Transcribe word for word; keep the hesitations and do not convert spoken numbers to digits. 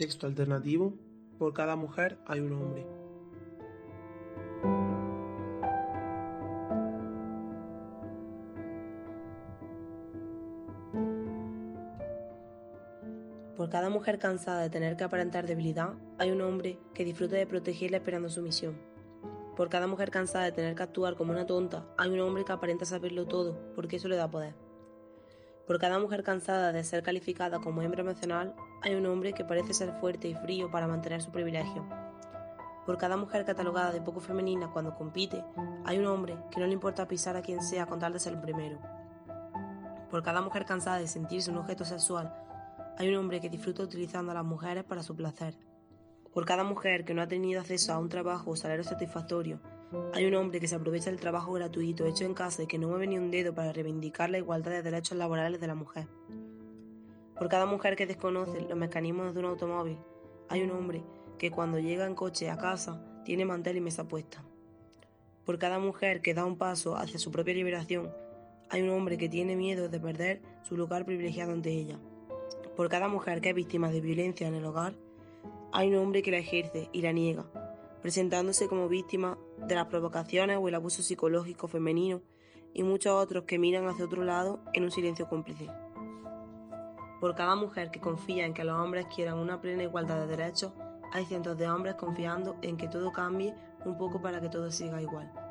Texto alternativo: por cada mujer hay un hombre. Por cada mujer cansada de tener que aparentar debilidad, hay un hombre que disfruta de protegerla esperando su misión. Por cada mujer cansada de tener que actuar como una tonta, hay un hombre que aparenta saberlo todo, porque eso le da poder. Por cada mujer cansada de ser calificada como hembra emocional, hay un hombre que parece ser fuerte y frío para mantener su privilegio. Por cada mujer catalogada de poco femenina cuando compite, hay un hombre que no le importa pisar a quien sea con tal de ser el primero. Por cada mujer cansada de sentirse un objeto sexual, hay un hombre que disfruta utilizando a las mujeres para su placer. Por cada mujer que no ha tenido acceso a un trabajo o salario satisfactorio, hay un hombre que se aprovecha del trabajo gratuito hecho en casa y que no mueve ni un dedo para reivindicar la igualdad de derechos laborales de la mujer. Por cada mujer que desconoce los mecanismos de un automóvil, hay un hombre que cuando llega en coche a casa tiene mantel y mesa puesta. Por cada mujer que da un paso hacia su propia liberación, hay un hombre que tiene miedo de perder su lugar privilegiado ante ella. Por cada mujer que es víctima de violencia en el hogar, hay un hombre que la ejerce y la niega, presentándose como víctima de las provocaciones o el abuso psicológico femenino, y muchos otros que miran hacia otro lado en un silencio cómplice. Por cada mujer que confía en que los hombres quieran una plena igualdad de derechos, hay cientos de hombres confiando en que todo cambie un poco para que todo siga igual.